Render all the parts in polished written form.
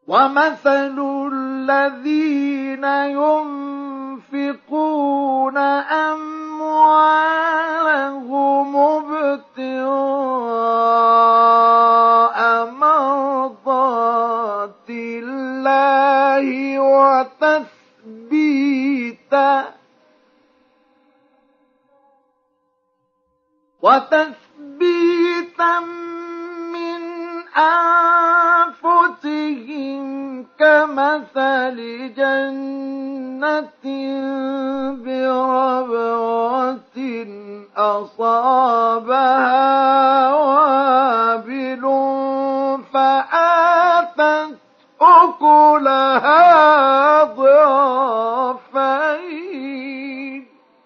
ومثل الذين ينفقون أموالهم ابتغاء مرضات الله وتثبيتا من أنفسهم كمثل جنة بربوة أصابها وابل فآتت أكلها ضعفين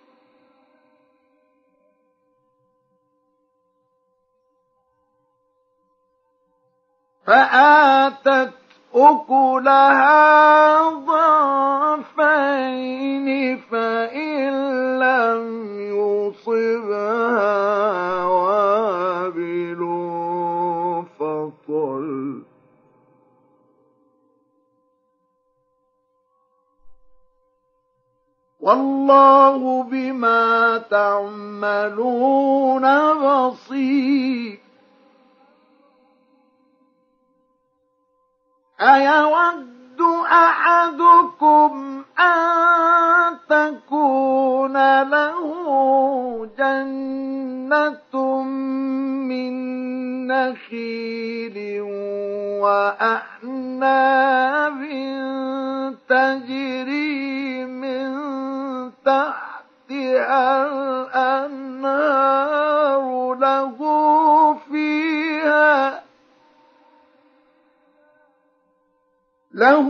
فإن لم يصبها وابل فطل والله بما تعملون بصير أيود أحدكم أن تكون له جنة من نخيل وأعناب تجري من تحتها الأنهار له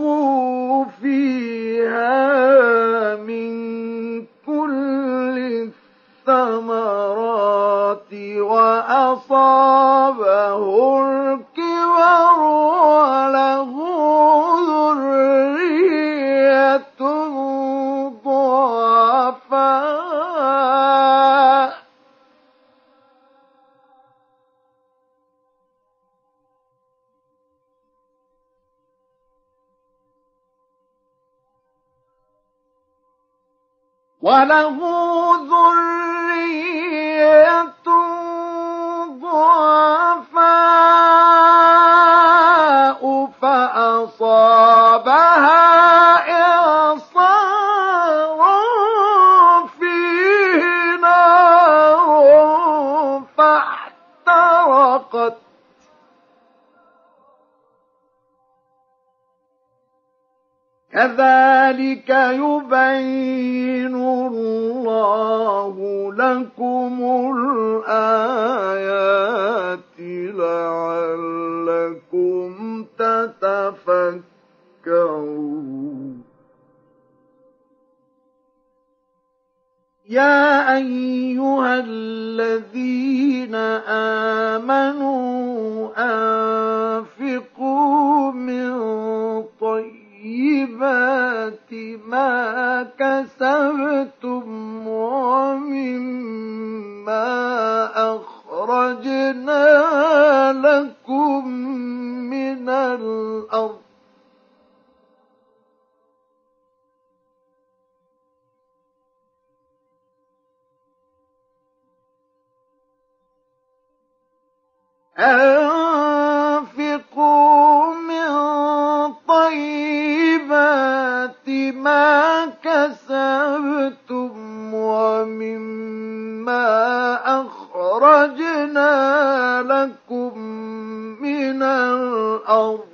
فيها من كل الثمرات وأصابه الكبر وله ذرية ضعفاء فأصابها إعصار فيه نار فاحترقت كذلك يبين الله لكم الآيات لعلكم تتفكرون يا أيها الذين آمنوا أنفقوا من طيبات ما كسبتم ومما أخرجنا لكم من الأرض أنفقوا من طيبات ما كسبتم ومما أخرجنا لكم من الأرض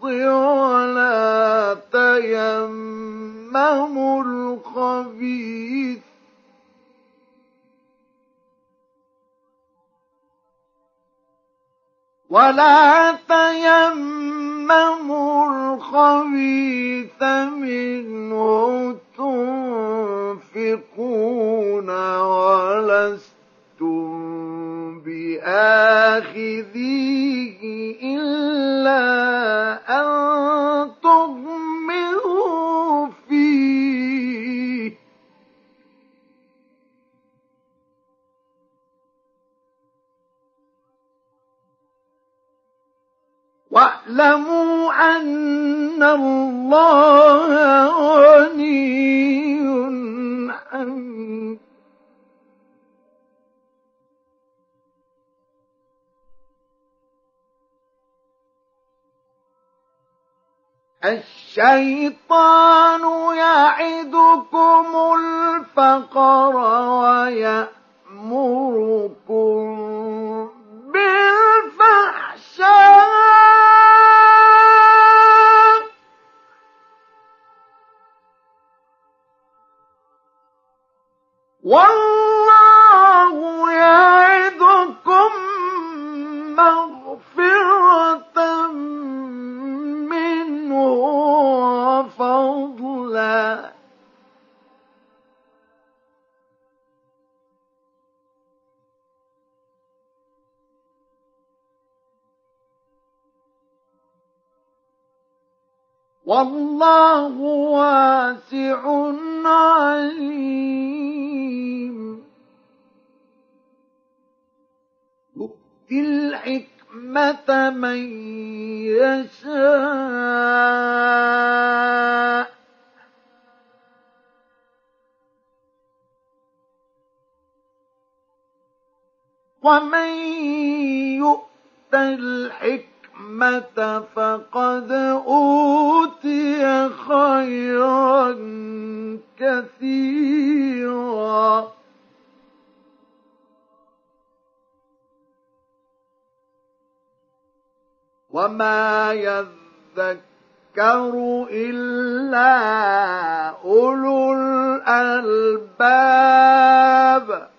ولا تيمموا الخبيث منه تنفقون ولستم بآخذيه إلا أن تغمضوا فيه واعلموا أن الله غني حميد الشيطان يعدكم الفقر ويأمركم بالفحشاء والله يعدكم مغفرة منه وفضلا والله واسع عليم يؤتي الحكمة من يشاء ومن يؤت الحكمة فقد أوتي خيرا كثيرا وما يذكر إلا أولو الألباب